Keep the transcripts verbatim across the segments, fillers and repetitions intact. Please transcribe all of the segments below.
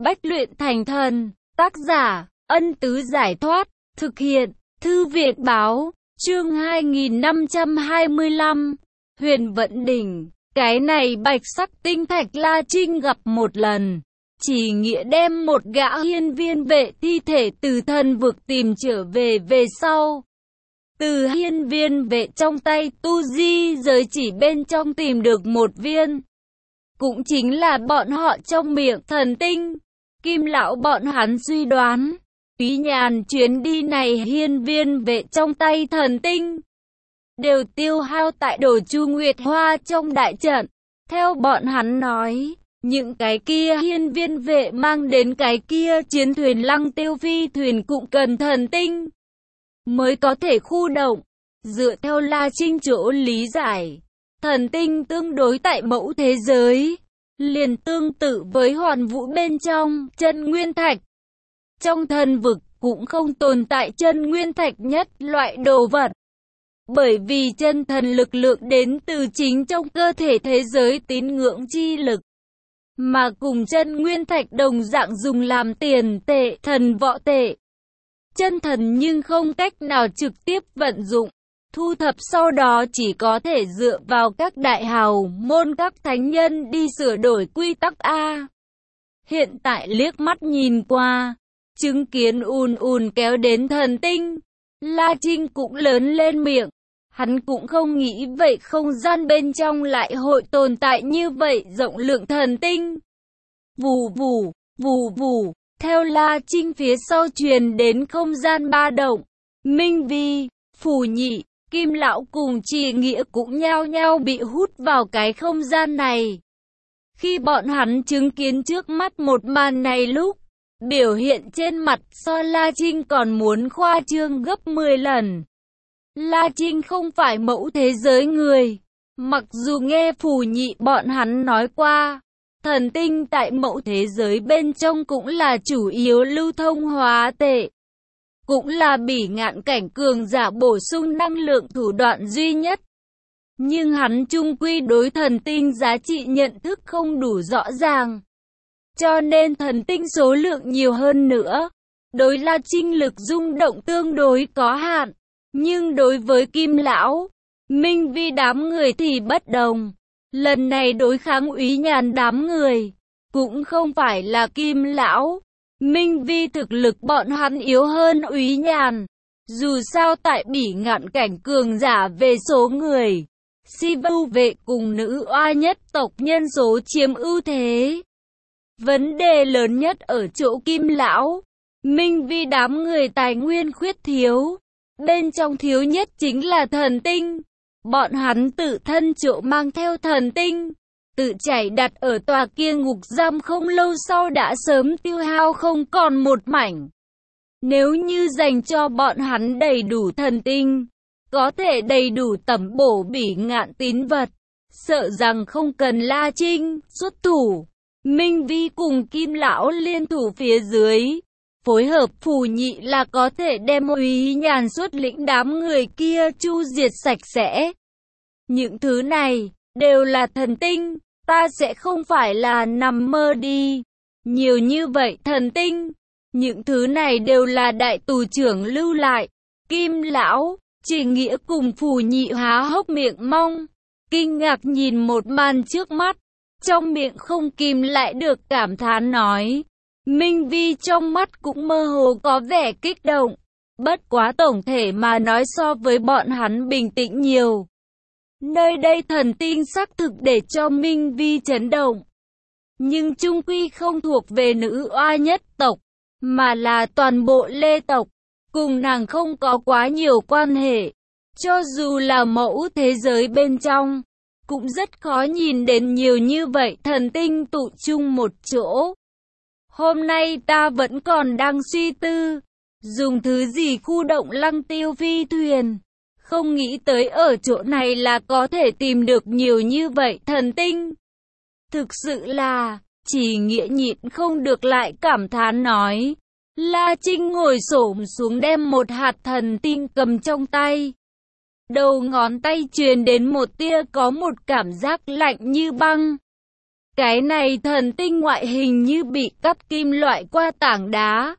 Bách luyện thành thần. Tác giả, Ân Tứ Giải Thoát. Thực hiện, Thư viện Báo. Chương hai nghìn năm trăm hai mươi lăm. Huyền Vận Đỉnh. Cái này bạch sắc tinh thạch La Trinh gặp một lần. Chỉ nghĩa đem một gã hiên viên vệ thi thể từ thần vực tìm trở về về sau. Từ hiên viên vệ trong tay tu di giới chỉ bên trong tìm được một viên. Cũng chính là bọn họ trong miệng thần tinh. Kim lão bọn hắn suy đoán. Úy Nhàn chuyến đi này hiên viên vệ trong tay thần tinh. Đều tiêu hao tại đồ Chu Nguyệt Hoa trong đại trận. Theo bọn hắn nói. Những cái kia hiên viên vệ mang đến cái kia chiến thuyền Lăng Tiêu phi thuyền cũng cần thần tinh mới có thể khu động. Dựa theo La Trinh chỗ lý giải, thần tinh tương đối tại mẫu thế giới, liền tương tự với hoàn vũ bên trong chân nguyên thạch. Trong thần vực cũng không tồn tại chân nguyên thạch nhất loại đồ vật. Bởi vì chân thần lực lượng đến từ chính trong cơ thể thế giới tín ngưỡng chi lực. Mà cùng chân nguyên thạch đồng dạng dùng làm tiền tệ, thần võ tệ. Chân thần nhưng không cách nào trực tiếp vận dụng. Thu thập sau đó chỉ có thể dựa vào các đại hào môn các thánh nhân đi sửa đổi quy tắc A. Hiện tại liếc mắt nhìn qua, chứng kiến ùn ùn kéo đến thần tinh, La Trinh cũng lớn lên miệng. Hắn cũng không nghĩ vậy không gian bên trong lại hội tồn tại như vậy rộng lượng thần tinh. Vù vù, vù vù, theo La Trinh phía sau truyền đến không gian ba động. Minh Vi, Phù Nhị, Kim Lão cùng Trì Nghĩa cũng nhao nhao bị hút vào cái không gian này. Khi bọn hắn chứng kiến trước mắt một màn này lúc, biểu hiện trên mặt so La Trinh còn muốn khoa trương gấp mười lần. La Trinh không phải mẫu thế giới người. Mặc dù nghe Phù Nhị bọn hắn nói qua, thần tinh tại mẫu thế giới bên trong cũng là chủ yếu lưu thông hóa tệ. Cũng là bỉ ngạn cảnh cường giả bổ sung năng lượng thủ đoạn duy nhất. Nhưng hắn chung quy đối thần tinh giá trị nhận thức không đủ rõ ràng. Cho nên thần tinh số lượng nhiều hơn nữa. Đối La Trinh lực rung động tương đối có hạn. Nhưng đối với Kim Lão, Minh Vi đám người thì bất đồng. Lần này đối kháng Úy Nhàn đám người, cũng không phải là Kim Lão. Minh Vi thực lực bọn hắn yếu hơn Úy Nhàn. Dù sao tại bỉ ngạn cảnh cường giả về số người, Si Vu vệ cùng nữ oa nhất tộc nhân số chiếm ưu thế. Vấn đề lớn nhất ở chỗ Kim Lão, Minh Vi đám người tài nguyên khuyết thiếu. Bên trong thiếu nhất chính là thần tinh. Bọn hắn tự thân chỗ mang theo thần tinh, tự chảy đặt ở tòa kia ngục giam không lâu sau đã sớm tiêu hao không còn một mảnh. Nếu như dành cho bọn hắn đầy đủ thần tinh, có thể đầy đủ tẩm bổ bỉ ngạn tín vật, sợ rằng không cần La Trinh xuất thủ. Minh Vi cùng Kim Lão liên thủ phía dưới, phối hợp Phù Nhị là có thể đem Úy Nhàn xuất lĩnh đám người kia chu diệt sạch sẽ. Những thứ này đều là thần tinh, ta sẽ không phải là nằm mơ đi. Nhiều như vậy thần tinh, những thứ này đều là đại tù trưởng lưu lại. Kim Lão, Chỉ Nghĩa cùng Phù Nhị há hốc miệng mong, kinh ngạc nhìn một màn trước mắt, trong miệng không kìm lại được cảm thán nói. Minh Vi trong mắt cũng mơ hồ có vẻ kích động, bất quá tổng thể mà nói so với bọn hắn bình tĩnh nhiều. Nơi đây thần tinh xác thực để cho Minh Vi chấn động, nhưng chung quy không thuộc về nữ oa nhất tộc, mà là toàn bộ Lê tộc, cùng nàng không có quá nhiều quan hệ. Cho dù là mẫu thế giới bên trong, cũng rất khó nhìn đến nhiều như vậy thần tinh tụ chung một chỗ. Hôm nay ta vẫn còn đang suy tư, dùng thứ gì khu động Lăng Tiêu phi thuyền. Không nghĩ tới ở chỗ này là có thể tìm được nhiều như vậy thần tinh. Thực sự là, Chỉ Nghĩa nhịn không được lại cảm thán nói. La Trinh ngồi xổm xuống đem một hạt thần tinh cầm trong tay. Đầu ngón tay truyền đến một tia có một cảm giác lạnh như băng. Cái này thần tinh ngoại hình như bị cắt kim loại qua tảng đá.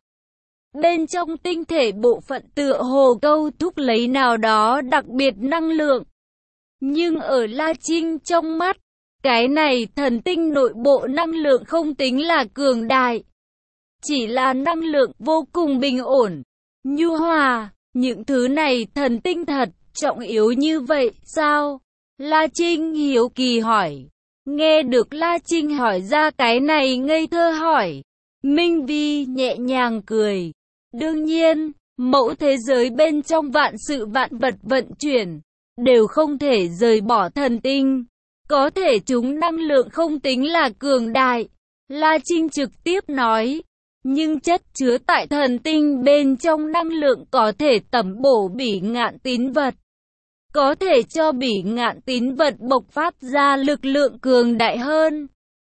Bên trong tinh thể bộ phận tựa hồ câu thúc lấy nào đó đặc biệt năng lượng. Nhưng ở La Trinh trong mắt, cái này thần tinh nội bộ năng lượng không tính là cường đại. Chỉ là năng lượng vô cùng bình ổn, nhu hòa. Những thứ này thần tinh thật trọng yếu như vậy sao? La Trinh hiếu kỳ hỏi. Nghe được La Trinh hỏi ra cái này ngây thơ hỏi, Minh Vi nhẹ nhàng cười. Đương nhiên, mẫu thế giới bên trong vạn sự vạn vật vận chuyển, đều không thể rời bỏ thần tinh. Có thể chúng năng lượng không tính là cường đại. La Trinh trực tiếp nói. Nhưng chất chứa tại thần tinh bên trong năng lượng có thể tẩm bổ bỉ ngạn tín vật. Có thể cho bỉ ngạn tín vật bộc phát ra lực lượng cường đại hơn.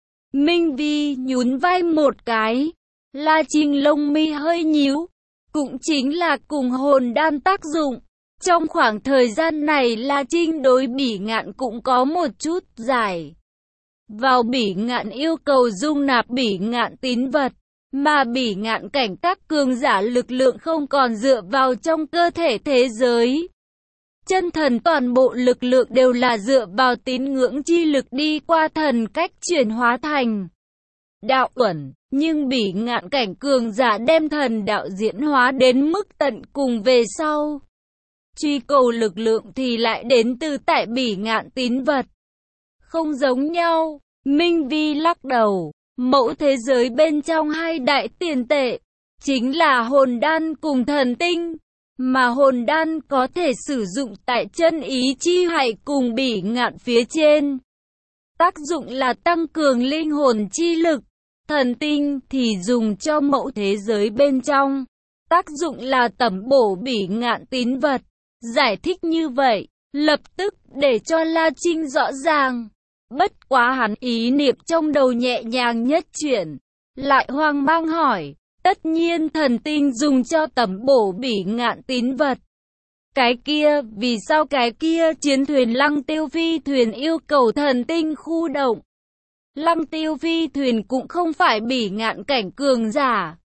Minh Vi nhún vai một cái. La Trinh lông mi hơi nhíu. Cũng chính là cùng hồn đan tác dụng. Trong khoảng thời gian này La Trinh đối bỉ ngạn cũng có một chút giải. Vào bỉ ngạn yêu cầu dung nạp bỉ ngạn tín vật. Mà bỉ ngạn cảnh các cường giả lực lượng không còn dựa vào trong cơ thể thế giới. Chân thần toàn bộ lực lượng đều là dựa vào tín ngưỡng chi lực đi qua thần cách chuyển hóa thành đạo uẩn. Nhưng bỉ ngạn cảnh cường giả đem thần đạo diễn hóa đến mức tận cùng về sau. Truy cầu lực lượng thì lại đến từ tại bỉ ngạn tín vật. Không giống nhau, Minh Vi lắc đầu. Mẫu thế giới bên trong hai đại tiền tệ, chính là hồn đan cùng thần tinh. Mà hồn đan có thể sử dụng tại chân ý chi hải cùng bỉ ngạn phía trên. Tác dụng là tăng cường linh hồn chi lực. Thần tinh thì dùng cho mẫu thế giới bên trong. Tác dụng là tẩm bổ bỉ ngạn tín vật. Giải thích như vậy, lập tức để cho La Trinh rõ ràng. Bất quá hắn ý niệm trong đầu nhẹ nhàng nhất chuyển. Lại hoang mang hỏi. Tất nhiên thần tinh dùng cho tẩm bổ bỉ ngạn tín vật. Cái kia, vì sao cái kia chiến thuyền Lăng Tiêu phi thuyền yêu cầu thần tinh khu động? Lăng Tiêu phi thuyền cũng không phải bỉ ngạn cảnh cường giả.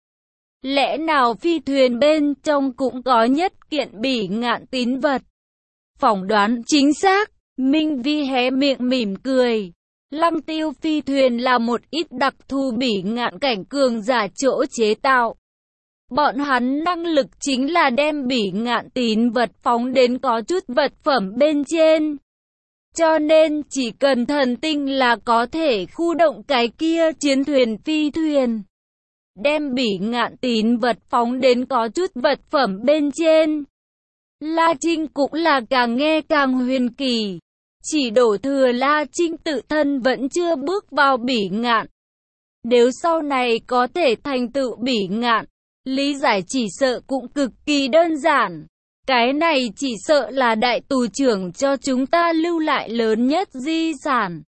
Lẽ nào phi thuyền bên trong cũng có nhất kiện bỉ ngạn tín vật? Phỏng đoán chính xác, Minh Vi hé miệng mỉm cười. Lăng Tiêu phi thuyền là một ít đặc thù bỉ ngạn cảnh cường giả chỗ chế tạo. Bọn hắn năng lực chính là đem bỉ ngạn tín vật phóng đến có chút vật phẩm bên trên. Cho nên chỉ cần thần tinh là có thể khu động cái kia chiến thuyền phi thuyền. Đem bỉ ngạn tín vật phóng đến có chút vật phẩm bên trên. La Trinh cũng là càng nghe càng huyền kỳ. Chỉ đổ thừa La Trinh tự thân vẫn chưa bước vào bỉ ngạn. Nếu sau này có thể thành tựu bỉ ngạn, lý giải chỉ sợ cũng cực kỳ đơn giản. Cái này chỉ sợ là đại tù trưởng cho chúng ta lưu lại lớn nhất di sản.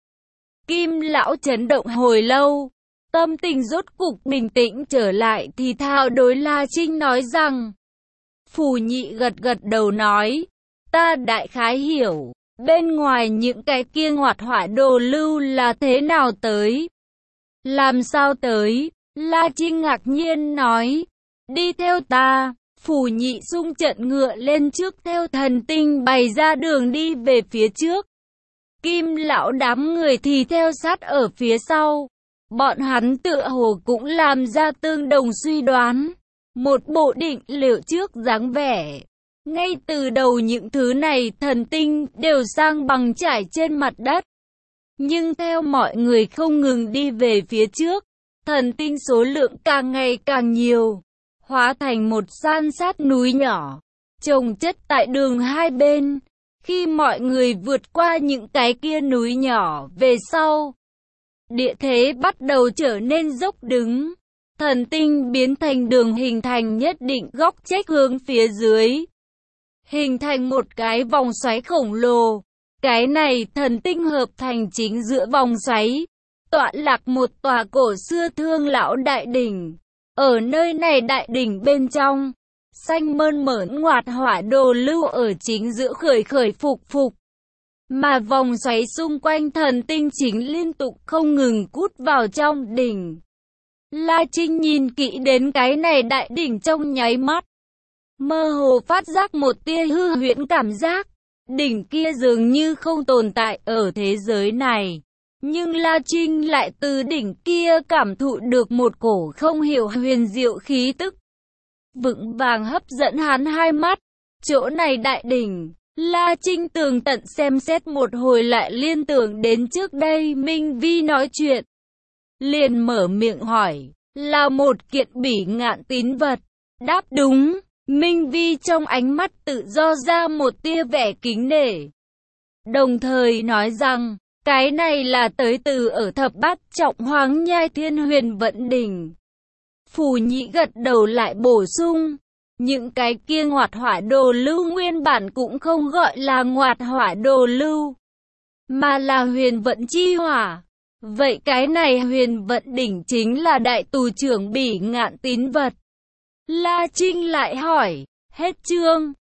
Kim lão chấn động hồi lâu, tâm tình rốt cục bình tĩnh trở lại thì thào đối La Trinh nói rằng. Phù Nhị gật gật đầu nói, ta đại khái hiểu, bên ngoài những cái kia ngoạt hỏa đồ lưu là thế nào tới. Làm sao tới? La Trinh ngạc nhiên nói, đi theo ta. Phù Nhị xung trận ngựa lên trước theo thần tinh bày ra đường đi về phía trước. Kim lão đám người thì theo sát ở phía sau. Bọn hắn tựa hồ cũng làm ra tương đồng suy đoán. Một bộ định liệu trước dáng vẻ. Ngay từ đầu những thứ này thần tinh đều sang bằng trải trên mặt đất. Nhưng theo mọi người không ngừng đi về phía trước, thần tinh số lượng càng ngày càng nhiều. Hóa thành một san sát núi nhỏ, chồng chất tại đường hai bên. Khi mọi người vượt qua những cái kia núi nhỏ về sau, địa thế bắt đầu trở nên dốc đứng. Thần tinh biến thành đường hình thành nhất định góc chếch hướng phía dưới. Hình thành một cái vòng xoáy khổng lồ. Cái này thần tinh hợp thành chính giữa vòng xoáy. Tọa lạc một tòa cổ xưa thương lão đại đỉnh. Ở nơi này đại đỉnh bên trong, xanh mơn mởn ngoạt hỏa đồ lưu ở chính giữa khởi khởi phục phục. mà vòng xoáy xung quanh thần tinh chính liên tục không ngừng cút vào trong đỉnh. La Trinh nhìn kỹ đến cái này đại đỉnh trong nháy mắt, mơ hồ phát giác một tia hư huyễn cảm giác, đỉnh kia dường như không tồn tại ở thế giới này. Nhưng La Trinh lại từ đỉnh kia cảm thụ được một cổ không hiểu huyền diệu khí tức, vững vàng hấp dẫn hắn hai mắt. Chỗ này đại đỉnh, La Trinh tường tận xem xét một hồi lại liên tưởng đến trước đây Minh Vi nói chuyện. Liền mở miệng hỏi, là một kiện bỉ ngạn tín vật. Đáp đúng, Minh Vi trong ánh mắt tự do ra một tia vẻ kính nể. Đồng thời nói rằng, cái này là tới từ ở thập bát trọng Hoáng Nhai Thiên Huyền Vận Đỉnh. Phù Nhĩ gật đầu lại bổ sung, những cái kia ngoạt hỏa đồ lưu nguyên bản cũng không gọi là ngoạt hỏa đồ lưu, mà là huyền vận chi hỏa. Vậy cái này huyền vận đỉnh chính là đại tù trưởng bỉ ngạn tín vật. La Trinh lại hỏi, hết chương.